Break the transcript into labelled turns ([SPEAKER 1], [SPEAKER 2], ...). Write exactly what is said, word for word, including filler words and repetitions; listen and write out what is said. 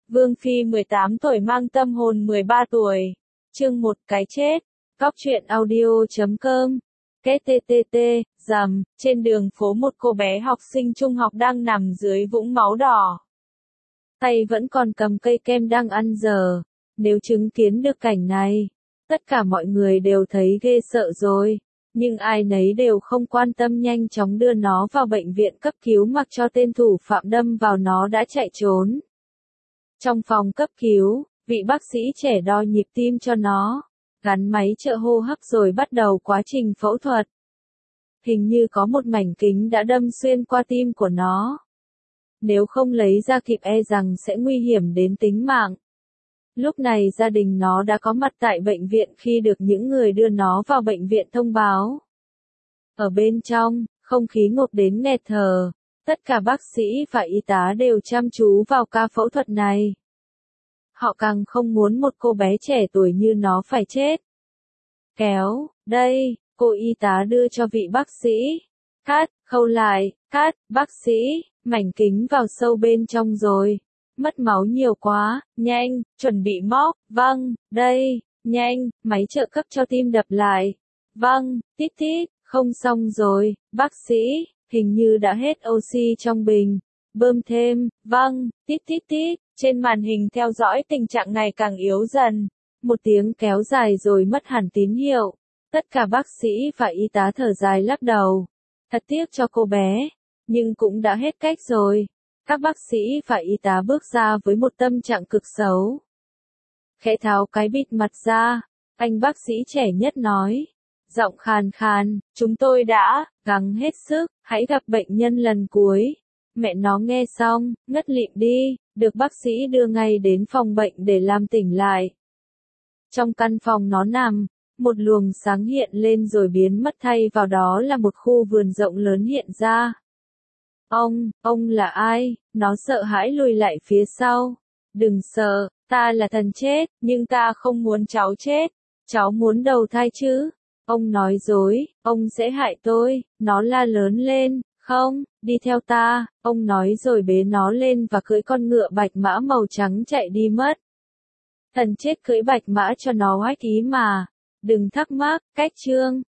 [SPEAKER 1] Vương Phi mười tám tuổi mang tâm hồn mười ba tuổi. Chương một cái chết. Góc truyện audio chấm com. Kết tê tê tê, rầm, trên đường phố một cô bé học sinh trung học đang nằm dưới vũng máu đỏ. Tay vẫn còn cầm cây kem đang ăn dở. Nếu chứng kiến được cảnh này, tất cả mọi người đều thấy ghê sợ rồi. Nhưng ai nấy đều không quan tâm, nhanh chóng đưa nó vào bệnh viện cấp cứu, mặc cho tên thủ phạm đâm vào nó đã chạy trốn. Trong phòng cấp cứu, vị bác sĩ trẻ đo nhịp tim cho nó, gắn máy trợ hô hấp rồi bắt đầu quá trình phẫu thuật. Hình như có một mảnh kính đã đâm xuyên qua tim của nó. Nếu không lấy ra kịp e rằng sẽ nguy hiểm đến tính mạng. Lúc này gia đình nó đã có mặt tại bệnh viện khi được những người đưa nó vào bệnh viện thông báo. Ở bên trong, không khí ngột đến nghẹt thở. Tất cả bác sĩ và y tá đều chăm chú vào ca phẫu thuật này. Họ càng không muốn một cô bé trẻ tuổi như nó phải chết. Kéo, đây, cô y tá đưa cho vị bác sĩ. Cắt, khâu lại, cắt, bác sĩ, mảnh kính vào sâu bên trong rồi. Mất máu nhiều quá, nhanh, chuẩn bị móc, vâng, đây, nhanh, máy trợ cấp cho tim đập lại. Vâng, tít tít, không xong rồi, bác sĩ, hình như đã hết oxy trong bình. Bơm thêm, vâng, tít tít tít, trên màn hình theo dõi tình trạng ngày càng yếu dần. Một tiếng kéo dài rồi mất hẳn tín hiệu. Tất cả bác sĩ và y tá thở dài lắc đầu. Thật tiếc cho cô bé, nhưng cũng đã hết cách rồi. Các bác sĩ và y tá bước ra với một tâm trạng cực xấu. Khẽ tháo cái bịt mặt ra, anh bác sĩ trẻ nhất nói. Giọng khàn khàn, chúng tôi đã gắng hết sức, hãy gặp bệnh nhân lần cuối. Mẹ nó nghe xong, ngất lịm đi, được bác sĩ đưa ngay đến phòng bệnh để làm tỉnh lại. Trong căn phòng nó nằm, một luồng sáng hiện lên rồi biến mất, thay vào đó là một khu vườn rộng lớn hiện ra. Ông, ông là ai? Nó sợ hãi lùi lại phía sau. Đừng sợ, ta là thần chết, nhưng ta không muốn cháu chết. Cháu muốn đầu thai chứ? Ông nói dối, ông sẽ hại tôi. Nó la lớn lên, không, đi theo ta. Ông nói rồi bế nó lên và cưỡi con ngựa bạch mã màu trắng chạy đi mất. Thần chết cưỡi bạch mã cho nó oách ý mà. Đừng thắc mắc, cách chương.